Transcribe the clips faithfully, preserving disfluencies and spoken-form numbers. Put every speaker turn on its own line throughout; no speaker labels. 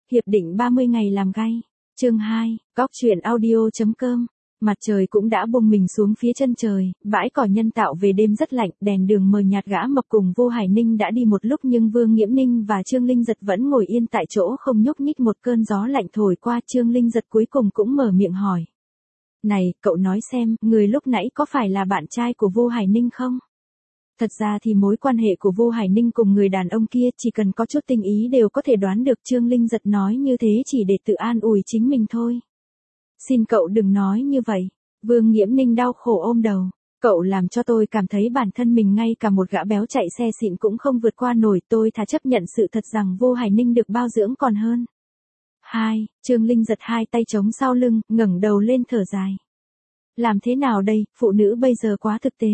Hiệp định ba mươi ngày làm gay. Chương hai, Góc truyện audio.com. Mặt trời cũng đã bùng mình xuống phía chân trời, bãi cỏ nhân tạo về đêm rất lạnh, đèn đường mờ nhạt. Gã Mập cùng Vô Hải Ninh đã đi một lúc nhưng Vương Nghiễm Ninh và Trương Linh Giật vẫn ngồi yên tại chỗ không nhúc nhích. Một cơn gió lạnh thổi qua, Trương Linh Giật cuối cùng cũng mở miệng hỏi. Này, cậu nói xem, người lúc nãy có phải là bạn trai của Vô Hải Ninh không? Thật ra thì mối quan hệ của Vô Hải Ninh cùng người đàn ông kia chỉ cần có chút tình ý đều có thể đoán được. Trương Linh Giật nói như thế chỉ để tự an ủi chính mình thôi. Xin cậu đừng nói như vậy. Vương Nghiễm Ninh đau khổ ôm đầu. Cậu làm cho tôi cảm thấy bản thân mình ngay cả một gã béo chạy xe xịn cũng không vượt qua nổi. Tôi thà chấp nhận sự thật rằng Vô Hải Ninh được bao dưỡng còn hơn. Hai, Trương Linh Giật hai tay chống sau lưng, ngẩng đầu lên thở dài. Làm thế nào đây, phụ nữ bây giờ quá thực tế.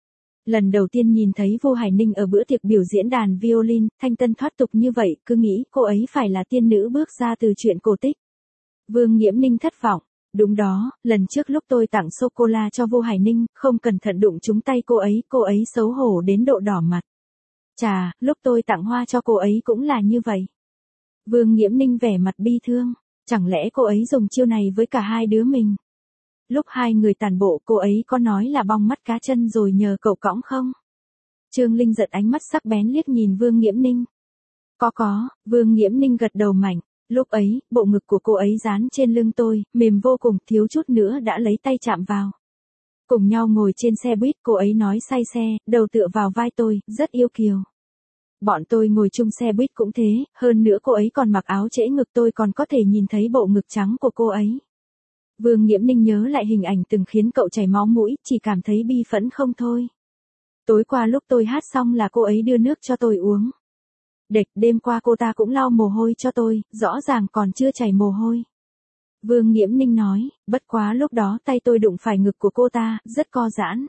Lần đầu tiên nhìn thấy Vô Hải Ninh ở bữa tiệc biểu diễn đàn violin, thanh tân thoát tục như vậy, cứ nghĩ cô ấy phải là tiên nữ bước ra từ truyện cổ tích. Vương Nghiễm Ninh thất vọng. Đúng đó, lần trước lúc tôi tặng sô-cô-la cho Vô Hải Ninh, không cẩn thận đụng trúng tay cô ấy, cô ấy xấu hổ đến độ đỏ mặt. Chà, lúc tôi tặng hoa cho cô ấy cũng là như vậy. Vương Nghiễm Ninh vẻ mặt bi thương, chẳng lẽ cô ấy dùng chiêu này với cả hai đứa mình? Lúc hai người tàn bộ cô ấy có nói là bong mắt cá chân rồi nhờ cậu cõng không? Trương Linh Giật ánh mắt sắc bén liếc nhìn Vương Nghiễm Ninh. Có có, Vương Nghiễm Ninh gật đầu mạnh. Lúc ấy, bộ ngực của cô ấy dán trên lưng tôi, mềm vô cùng, thiếu chút nữa đã lấy tay chạm vào. Cùng nhau ngồi trên xe buýt, cô ấy nói say xe, đầu tựa vào vai tôi, rất yêu kiều. Bọn tôi ngồi chung xe buýt cũng thế, hơn nữa cô ấy còn mặc áo trễ ngực, tôi còn có thể nhìn thấy bộ ngực trắng của cô ấy. Vương Nghiễm Ninh nhớ lại hình ảnh từng khiến cậu chảy máu mũi, chỉ cảm thấy bi phẫn không thôi. Tối qua lúc tôi hát xong là cô ấy đưa nước cho tôi uống. Đệt, đêm qua cô ta cũng lau mồ hôi cho tôi, rõ ràng còn chưa chảy mồ hôi. Vương Nghiễm Ninh nói, bất quá lúc đó tay tôi đụng phải ngực của cô ta, rất co giãn.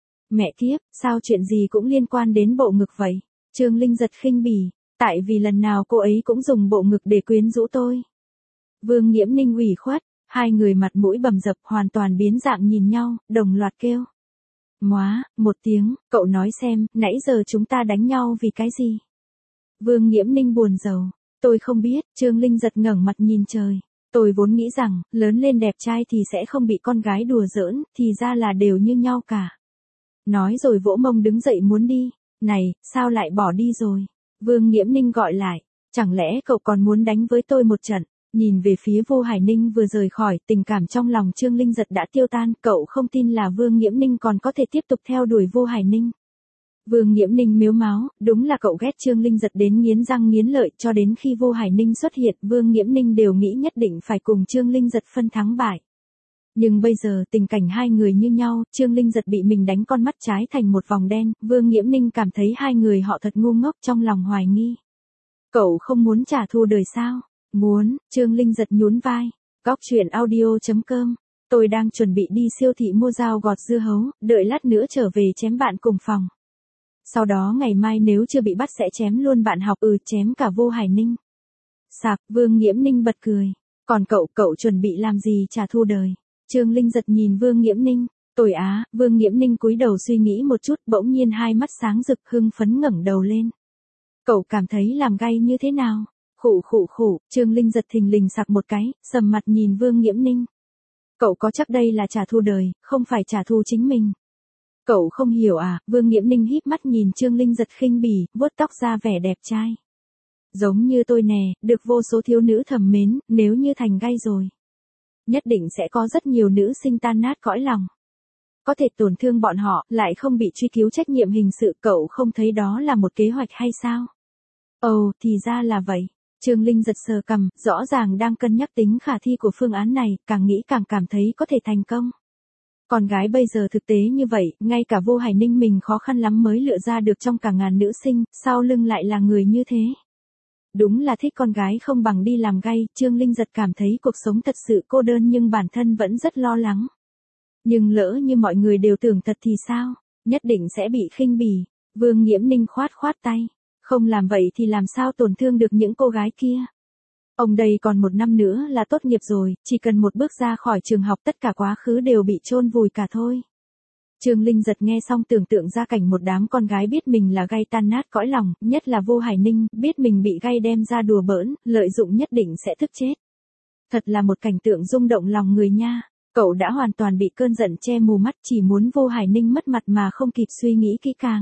Mẹ kiếp, sao chuyện gì cũng liên quan đến bộ ngực vậy? Trương Linh Giật khinh bỉ, tại vì lần nào cô ấy cũng dùng bộ ngực để quyến rũ tôi. Vương Nghiễm Ninh ủy khuất, hai người mặt mũi bầm dập hoàn toàn biến dạng nhìn nhau, đồng loạt kêu. Móa, một tiếng, cậu nói xem, nãy giờ chúng ta đánh nhau vì cái gì? Vương Nghiễm Ninh buồn rầu. Tôi không biết, Trương Linh Giật ngẩng mặt nhìn trời. Tôi vốn nghĩ rằng, lớn lên đẹp trai thì sẽ không bị con gái đùa giỡn, thì ra là đều như nhau cả. Nói rồi vỗ mông đứng dậy muốn đi. Này, sao lại bỏ đi rồi? Vương Nghiễm Ninh gọi lại. Chẳng lẽ cậu còn muốn đánh với tôi một trận? Nhìn về phía Vô Hải Ninh vừa rời khỏi, tình cảm trong lòng Trương Linh Giật đã tiêu tan. Cậu không tin là Vương Nghiễm Ninh còn có thể tiếp tục theo đuổi Vô Hải Ninh. Vương Nghiễm Ninh mếu máo, đúng là cậu ghét Trương Linh Giật đến nghiến răng nghiến lợi, cho đến khi Vô Hải Ninh xuất hiện, Vương Nghiễm Ninh đều nghĩ nhất định phải cùng Trương Linh Giật phân thắng bại. Nhưng bây giờ tình cảnh hai người như nhau, Trương Linh Giật bị mình đánh con mắt trái thành một vòng đen, Vương Nghiễm Ninh cảm thấy hai người họ thật ngu ngốc, trong lòng hoài nghi. Cậu không muốn trả thù đời sao? Muốn, Trương Linh Giật nhún vai. Góc truyện audio.com. Tôi đang chuẩn bị đi siêu thị mua dao gọt dưa hấu, đợi lát nữa trở về chém bạn cùng phòng. Sau đó ngày mai nếu chưa bị bắt sẽ chém luôn bạn học, ừ chém cả Vô Hải Ninh. Sạc, Vương Nghiễm Ninh bật cười. Còn cậu, cậu chuẩn bị làm gì trả thù đời? Trương Linh Giật nhìn Vương Nghiễm Ninh. Tôi á, Vương Nghiễm Ninh cúi đầu suy nghĩ một chút, bỗng nhiên hai mắt sáng rực hưng phấn ngẩng đầu lên. Cậu cảm thấy làm gay như thế nào? Khụ khụ khụ, Trương Linh Giật thình lình sặc một cái, sầm mặt nhìn Vương Nghiễm Ninh. Cậu có chắc đây là trả thù đời, không phải trả thù chính mình? Cậu không hiểu à? Vương Nghiễm Ninh híp mắt nhìn Trương Linh Giật khinh bỉ, vuốt tóc ra vẻ đẹp trai. Giống như tôi nè, được vô số thiếu nữ thầm mến, nếu như thành gay rồi. Nhất định sẽ có rất nhiều nữ sinh tan nát cõi lòng. Có thể tổn thương bọn họ, lại không bị truy cứu trách nhiệm hình sự, cậu không thấy đó là một kế hoạch hay sao? Ồ, thì ra là vậy. Trương Linh Giật sờ cằm, rõ ràng đang cân nhắc tính khả thi của phương án này, càng nghĩ càng cảm thấy có thể thành công. Con gái bây giờ thực tế như vậy, ngay cả Vô Hải Ninh mình khó khăn lắm mới lựa ra được trong cả ngàn nữ sinh, sau lưng lại là người như thế. Đúng là thích con gái không bằng đi làm gay, Trương Linh Giật cảm thấy cuộc sống thật sự cô đơn nhưng bản thân vẫn rất lo lắng. Nhưng lỡ như mọi người đều tưởng thật thì sao? Nhất định sẽ bị khinh bỉ. Vương Nghiễm Ninh khoát khoát tay. Không làm vậy thì làm sao tổn thương được những cô gái kia? Ông đây còn một năm nữa là tốt nghiệp rồi, chỉ cần một bước ra khỏi trường học tất cả quá khứ đều bị chôn vùi cả thôi. Trương Linh Giật nghe xong tưởng tượng ra cảnh một đám con gái biết mình là gay tan nát cõi lòng, nhất là Vô Hải Ninh, biết mình bị gay đem ra đùa bỡn, lợi dụng nhất định sẽ tức chết. Thật là một cảnh tượng rung động lòng người nha. Cậu đã hoàn toàn bị cơn giận che mù mắt, chỉ muốn Vô Hải Ninh mất mặt mà không kịp suy nghĩ kỹ càng.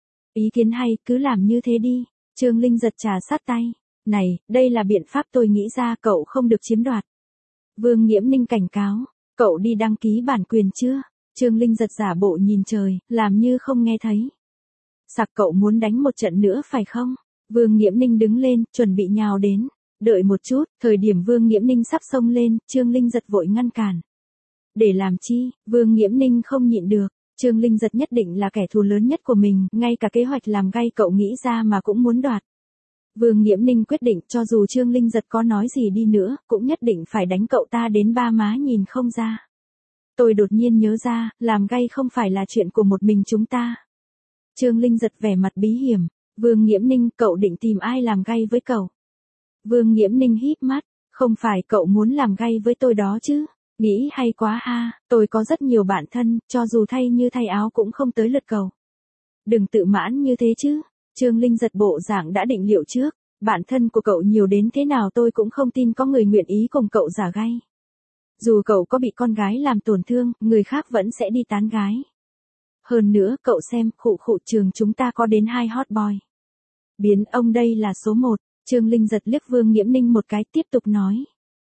Ý kiến hay, cứ làm như thế đi. Trương Linh Giật trà sát tay. Này, đây là biện pháp tôi nghĩ ra, cậu không được chiếm đoạt. Vương Nghiễm Ninh cảnh cáo, cậu đi đăng ký bản quyền chưa? Trương Linh Giật giả bộ nhìn trời, làm như không nghe thấy. Sặc, cậu muốn đánh một trận nữa phải không? Vương Nghiễm Ninh đứng lên, chuẩn bị nhào đến. Đợi một chút, thời điểm Vương Nghiễm Ninh sắp xông lên, Trương Linh Giật vội ngăn cản. Để làm chi? Vương Nghiễm Ninh không nhịn được. Trương Linh Giật nhất định là kẻ thù lớn nhất của mình, ngay cả kế hoạch làm gay cậu nghĩ ra mà cũng muốn đoạt. Vương Nghiễm Ninh quyết định cho dù Trương Linh Giật có nói gì đi nữa, cũng nhất định phải đánh cậu ta đến ba má nhìn không ra. Tôi đột nhiên nhớ ra, làm gay không phải là chuyện của một mình chúng ta. Trương Linh Giật vẻ mặt bí hiểm. Vương Nghiễm Ninh, cậu định tìm ai làm gay với cậu? Vương Nghiễm Ninh híp mắt, không phải cậu muốn làm gay với tôi đó chứ? Nghĩ hay quá ha, tôi có rất nhiều bạn thân, cho dù thay như thay áo cũng không tới lượt cậu. Đừng tự mãn như thế chứ. Trương Linh Giật bộ dạng đã định liệu trước, bạn thân của cậu nhiều đến thế nào tôi cũng không tin có người nguyện ý cùng cậu giả gay. Dù cậu có bị con gái làm tổn thương, người khác vẫn sẽ đi tán gái. Hơn nữa, cậu xem, khụ khụ trường chúng ta có đến hai hot boy. Biến ông đây là số một. Trương Linh Giật liếc Vương Nghiễm Ninh một cái, tiếp tục nói.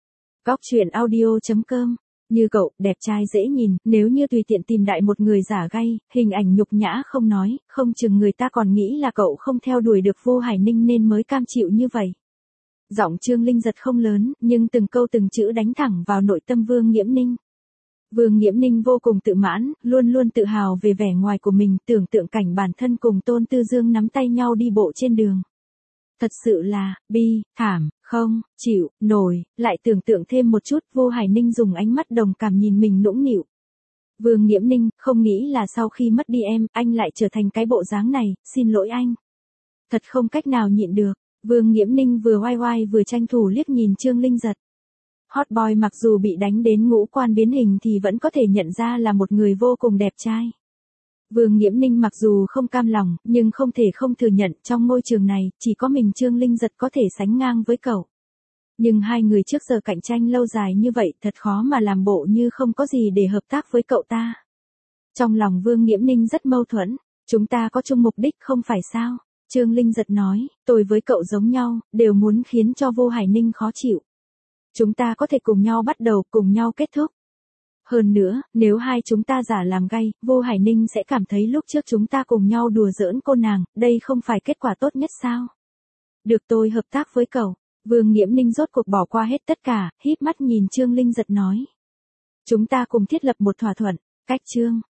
Góc truyện audio chấm com. Như cậu, đẹp trai dễ nhìn, nếu như tùy tiện tìm đại một người giả gay, hình ảnh nhục nhã không nói, không chừng người ta còn nghĩ là cậu không theo đuổi được Vô Hải Ninh nên mới cam chịu như vậy. Giọng Trương Linh Giật không lớn, nhưng từng câu từng chữ đánh thẳng vào nội tâm Vương Nghiễm Ninh. Vương Nghiễm Ninh vô cùng tự mãn, luôn luôn tự hào về vẻ ngoài của mình, tưởng tượng cảnh bản thân cùng Tôn Tư Dương nắm tay nhau đi bộ trên đường. Thật sự là, bi, thảm, không, chịu, nổi, lại tưởng tượng thêm một chút, Vô Hải Ninh dùng ánh mắt đồng cảm nhìn mình nũng nịu. Vương Nghiễm Ninh, không nghĩ là sau khi mất đi em, anh lại trở thành cái bộ dáng này, xin lỗi anh. Thật không cách nào nhịn được. Vương Nghiễm Ninh vừa oai oai vừa tranh thủ liếc nhìn Trương Linh Giật. Hot boy mặc dù bị đánh đến ngũ quan biến hình thì vẫn có thể nhận ra là một người vô cùng đẹp trai. Vương Nghiễm Ninh mặc dù không cam lòng, nhưng không thể không thừa nhận trong môi trường này, chỉ có mình Trương Linh Giật có thể sánh ngang với cậu. Nhưng hai người trước giờ cạnh tranh lâu dài như vậy thật khó mà làm bộ như không có gì để hợp tác với cậu ta. Trong lòng Vương Nghiễm Ninh rất mâu thuẫn, chúng ta có chung mục đích không phải sao? Trương Linh Giật nói, tôi với cậu giống nhau, đều muốn khiến cho Vô Hải Ninh khó chịu. Chúng ta có thể cùng nhau bắt đầu, cùng nhau kết thúc. Hơn nữa, nếu hai chúng ta giả làm gay, Vô Hải Ninh sẽ cảm thấy lúc trước chúng ta cùng nhau đùa giỡn cô nàng, đây không phải kết quả tốt nhất sao? Được, tôi hợp tác với cậu. Vương Nghiễm Ninh rốt cuộc bỏ qua hết tất cả, híp mắt nhìn Trương Linh Giật nói. Chúng ta cùng thiết lập một thỏa thuận. Cách Trương